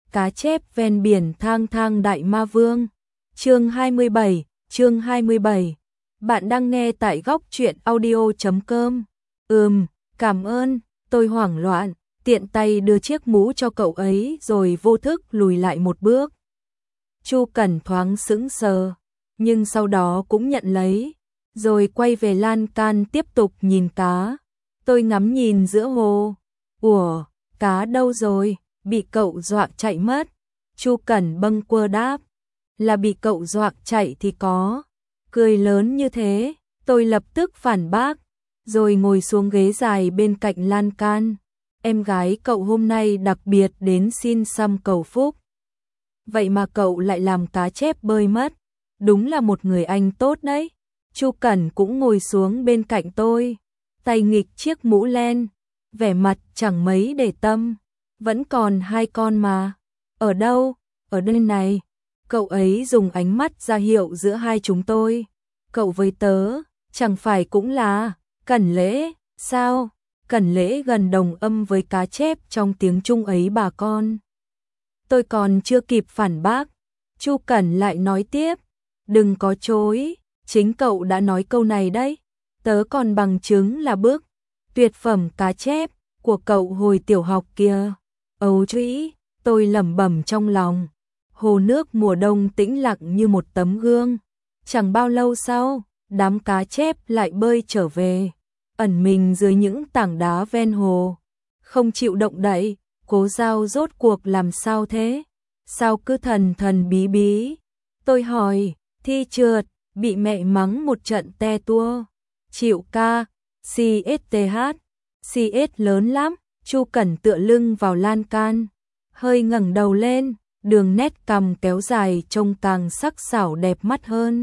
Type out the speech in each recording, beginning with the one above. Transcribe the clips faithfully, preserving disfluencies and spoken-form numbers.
cá chép ven biển thang thang đại ma vương. Chương hai mươi bảy, chương hai mươi bảy. Bạn đang nghe tại góc truyện audio chấm com. Ừm, cảm ơn, tôi hoảng loạn, tiện tay đưa chiếc mũ cho cậu ấy rồi vô thức lùi lại một bước. Chu Cẩn thoáng sững sờ, nhưng sau đó cũng nhận lấy, rồi quay về lan can tiếp tục nhìn cá. Tôi ngắm nhìn giữa hồ. Ủa, cá đâu rồi? Bị cậu dọa chạy mất. Chu Cẩn bâng quơ đáp. Là bị cậu dọa chạy thì có. Cười lớn như thế, tôi lập tức phản bác, rồi ngồi xuống ghế dài bên cạnh lan can. Em gái cậu hôm nay đặc biệt đến xin xăm cầu phúc. Vậy mà cậu lại làm cá chép bơi mất. Đúng là một người anh tốt đấy. Chu Cẩn cũng ngồi xuống bên cạnh tôi, tay nghịch chiếc mũ len, vẻ mặt chẳng mấy để tâm. Vẫn còn hai con mà. Ở đâu? Ở đây này. Cậu ấy dùng ánh mắt ra hiệu giữa hai chúng tôi. Cậu với tớ, chẳng phải cũng là Cẩn Lễ, sao? Cẩn Lễ gần đồng âm với cá chép trong tiếng Trung ấy bà con. Tôi còn chưa kịp phản bác, Chu Cẩn lại nói tiếp, đừng có chối, chính cậu đã nói câu này đấy. Tớ còn bằng chứng là bước tuyệt phẩm cá chép của cậu hồi tiểu học kia. Âu trĩ, tôi lẩm bẩm trong lòng. Hồ nước mùa đông tĩnh lặng như một tấm gương. Chẳng bao lâu sau, đám cá chép lại bơi trở về, ẩn mình dưới những tảng đá ven hồ, không chịu động đậy. Cố Giao rốt cuộc làm sao thế? Sao cứ thần thần bí bí? Tôi hỏi, thi trượt, bị mẹ mắng một trận te tua. Chịu ca, xê ét tê hát, xê ét lớn lắm. Chu Cẩn tựa lưng vào lan can, hơi ngẩng đầu lên, đường nét cằm kéo dài trông càng sắc sảo đẹp mắt hơn.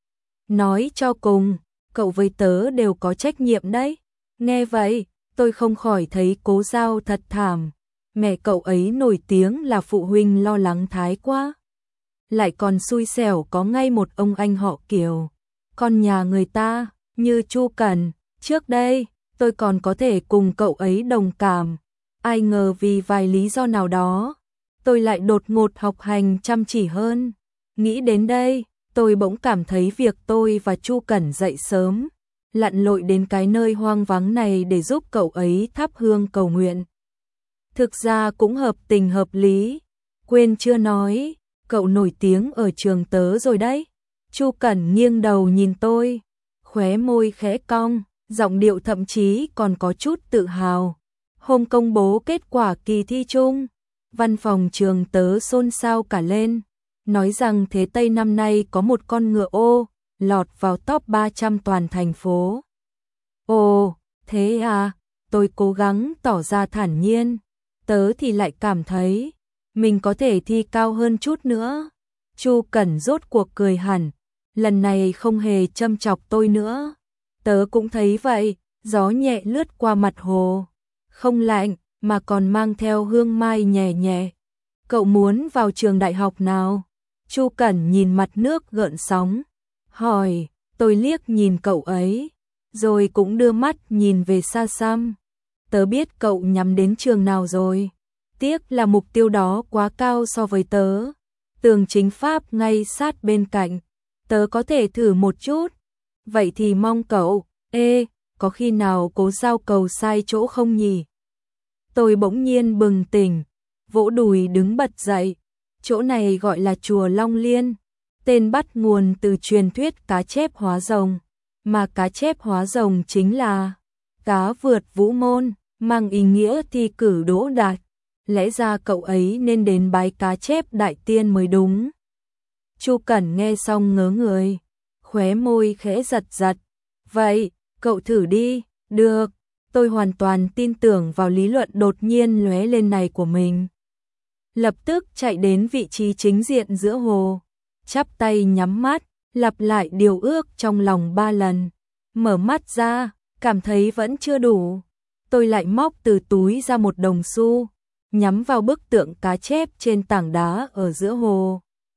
Nói cho cùng, cậu với tớ đều có trách nhiệm đấy. Nghe vậy, tôi không khỏi thấy Cố Giao thật thảm. Mẹ cậu ấy nổi tiếng là phụ huynh lo lắng thái quá. Lại còn xui xẻo có ngay một ông anh họ Kiều. Con nhà người ta, như Chu Cẩn, trước đây, tôi còn có thể cùng cậu ấy đồng cảm. Ai ngờ vì vài lý do nào đó, tôi lại đột ngột học hành chăm chỉ hơn. Nghĩ đến đây, tôi bỗng cảm thấy việc tôi và Chu Cẩn dậy sớm, lặn lội đến cái nơi hoang vắng này để giúp cậu ấy thắp hương cầu nguyện, thực ra cũng hợp tình hợp lý. Quên chưa nói, cậu nổi tiếng ở trường tớ rồi đấy. Chu Cẩn nghiêng đầu nhìn tôi, khóe môi khẽ cong, giọng điệu thậm chí còn có chút tự hào. Hôm công bố kết quả kỳ thi chung, văn phòng trường tớ xôn xao cả lên, nói rằng Thế Tây năm nay có một con ngựa ô, lọt vào top ba trăm toàn thành phố. Ồ, thế à, tôi cố gắng tỏ ra thản nhiên. Tớ thì lại cảm thấy mình có thể thi cao hơn chút nữa. Chu Cẩn rốt cuộc cười hẳn, lần này không hề châm chọc tôi nữa. Tớ cũng thấy vậy, gió nhẹ lướt qua mặt hồ, không lạnh mà còn mang theo hương mai nhẹ nhẹ. Cậu muốn vào trường đại học nào? Chu Cẩn nhìn mặt nước gợn sóng, hỏi. Tôi liếc nhìn cậu ấy, rồi cũng đưa mắt nhìn về xa xăm. Tớ biết cậu nhắm đến trường nào rồi. Tiếc là mục tiêu đó quá cao so với tớ. Tường chính pháp ngay sát bên cạnh. Tớ có thể thử một chút. Vậy thì mong cậu. Ê, có khi nào Cố Giao cầu sai chỗ không nhỉ? Tôi bỗng nhiên bừng tỉnh, vỗ đùi đứng bật dậy. Chỗ này gọi là chùa Long Liên. Tên bắt nguồn từ truyền thuyết cá chép hóa rồng. Mà cá chép hóa rồng chính là cá vượt vũ môn, mang ý nghĩa thi cử đỗ đạt. Lẽ ra cậu ấy nên đến bái cá chép đại tiên mới đúng. Chu Cẩn nghe xong ngớ người, khóe môi khẽ giật giật. Vậy, cậu thử đi. Được, tôi hoàn toàn tin tưởng vào lý luận đột nhiên lóe lên này của mình. Lập tức chạy đến vị trí chính diện giữa hồ, chắp tay nhắm mắt, lặp lại điều ước trong lòng ba lần. Mở mắt ra, cảm thấy vẫn chưa đủ. Tôi lại móc từ túi ra một đồng xu, nhắm vào bức tượng cá chép trên tảng đá ở giữa hồ.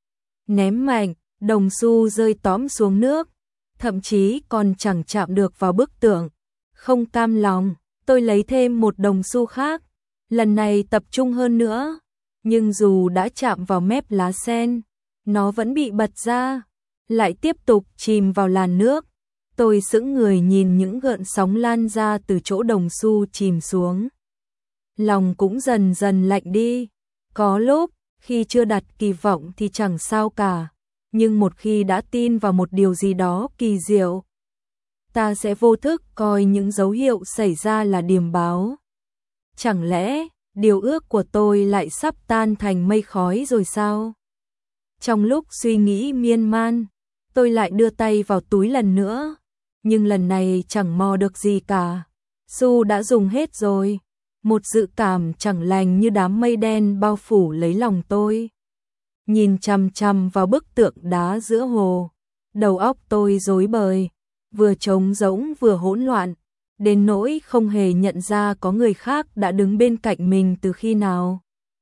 Ném mạnh, đồng xu rơi tõm xuống nước, thậm chí còn chẳng chạm được vào bức tượng. Không cam lòng, tôi lấy thêm một đồng xu khác, lần này tập trung hơn nữa, nhưng dù đã chạm vào mép lá sen, nó vẫn bị bật ra, lại tiếp tục chìm vào làn nước. Tôi sững người nhìn những gợn sóng lan ra từ chỗ đồng xu chìm xuống. Lòng cũng dần dần lạnh đi. Có lúc, khi chưa đặt kỳ vọng thì chẳng sao cả, nhưng một khi đã tin vào một điều gì đó kỳ diệu, ta sẽ vô thức coi những dấu hiệu xảy ra là điềm báo. Chẳng lẽ, điều ước của tôi lại sắp tan thành mây khói rồi sao? Trong lúc suy nghĩ miên man, tôi lại đưa tay vào túi lần nữa, nhưng lần này chẳng mò được gì cả. Xu đã dùng hết rồi. Một dự cảm chẳng lành như đám mây đen bao phủ lấy lòng tôi. Nhìn chằm chằm vào bức tượng đá giữa hồ, đầu óc tôi rối bời, vừa trống rỗng vừa hỗn loạn, đến nỗi không hề nhận ra có người khác đã đứng bên cạnh mình từ khi nào.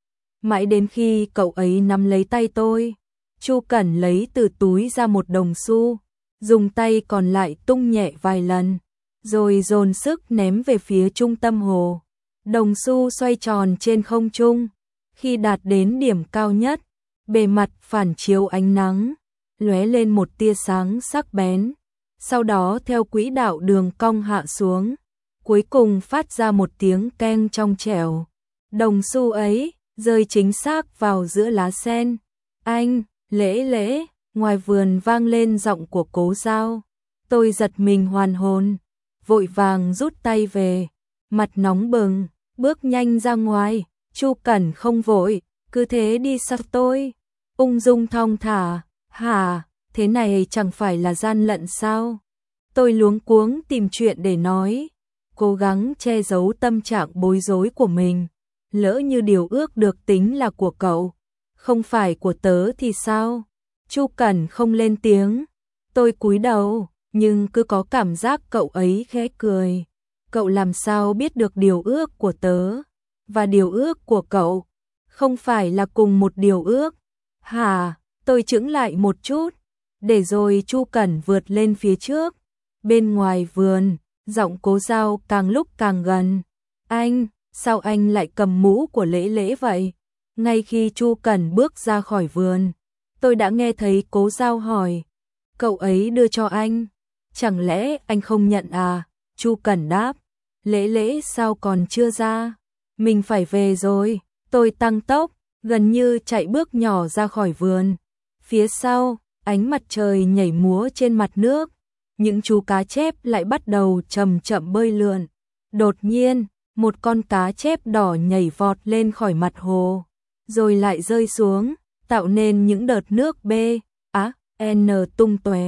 Mãi đến khi cậu ấy nắm lấy tay tôi, Chu Cẩn lấy từ túi ra một đồng xu, dùng tay còn lại tung nhẹ vài lần, rồi dồn sức ném về phía trung tâm hồ. Đồng xu xoay tròn trên không trung, khi đạt đến điểm cao nhất, bề mặt phản chiếu ánh nắng, lóe lên một tia sáng sắc bén, sau đó theo quỹ đạo đường cong hạ xuống, cuối cùng phát ra một tiếng keng trong trẻo. Đồng xu ấy rơi chính xác vào giữa lá sen. Anh, Lễ Lễ, ngoài vườn vang lên giọng của Cố Giao. Tôi giật mình hoàn hồn, vội vàng rút tay về, mặt nóng bừng, bước nhanh ra ngoài. Chu Cẩn không vội, cứ thế đi sau tôi, ung dung thong thả. Hả, thế này chẳng phải là gian lận sao? Tôi luống cuống tìm chuyện để nói, cố gắng che giấu tâm trạng bối rối của mình. Lỡ như điều ước được tính là của cậu, không phải của tớ thì sao? Chu Cẩn không lên tiếng. Tôi cúi đầu, nhưng cứ có cảm giác cậu ấy khẽ cười. Cậu làm sao biết được điều ước của tớ và điều ước của cậu không phải là cùng một điều ước? Hả? Tôi chững lại một chút, để rồi Chu Cẩn vượt lên phía trước. Bên ngoài vườn, giọng Cố Giao càng lúc càng gần. Anh, sao anh lại cầm mũ của Lễ Lễ vậy? Ngay khi Chu Cẩn bước ra khỏi vườn, tôi đã nghe thấy Cố Giao hỏi, cậu ấy đưa cho anh, chẳng lẽ anh không nhận à? Chu Cẩn đáp, Lễ Lễ sao còn chưa ra? Mình phải về rồi. Tôi tăng tốc, gần như chạy bước nhỏ ra khỏi vườn. Phía sau, ánh mặt trời nhảy múa trên mặt nước, những chú cá chép lại bắt đầu chậm chậm bơi lượn. Đột nhiên, một con cá chép đỏ nhảy vọt lên khỏi mặt hồ, rồi lại rơi xuống, tạo nên những đợt nước B, á, N tung tóe.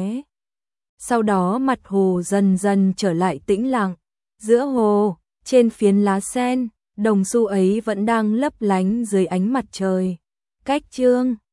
Sau đó mặt hồ dần dần trở lại tĩnh lặng. Giữa hồ, trên phiến lá sen, đồng xu ấy vẫn đang lấp lánh dưới ánh mặt trời. Cách chương